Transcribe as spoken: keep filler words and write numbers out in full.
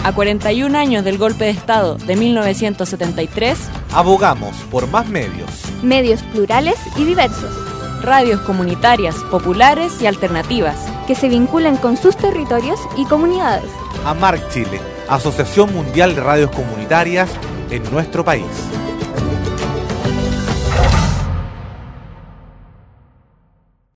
A cuarenta y un años del golpe de Estado de mil novecientos setenta y tres, abogamos por más medios. Medios plurales y diversos. Radios comunitarias, populares y alternativas. Que se vinculen con sus territorios y comunidades. AMARC Chile, Asociación Mundial de Radios Comunitarias en nuestro país.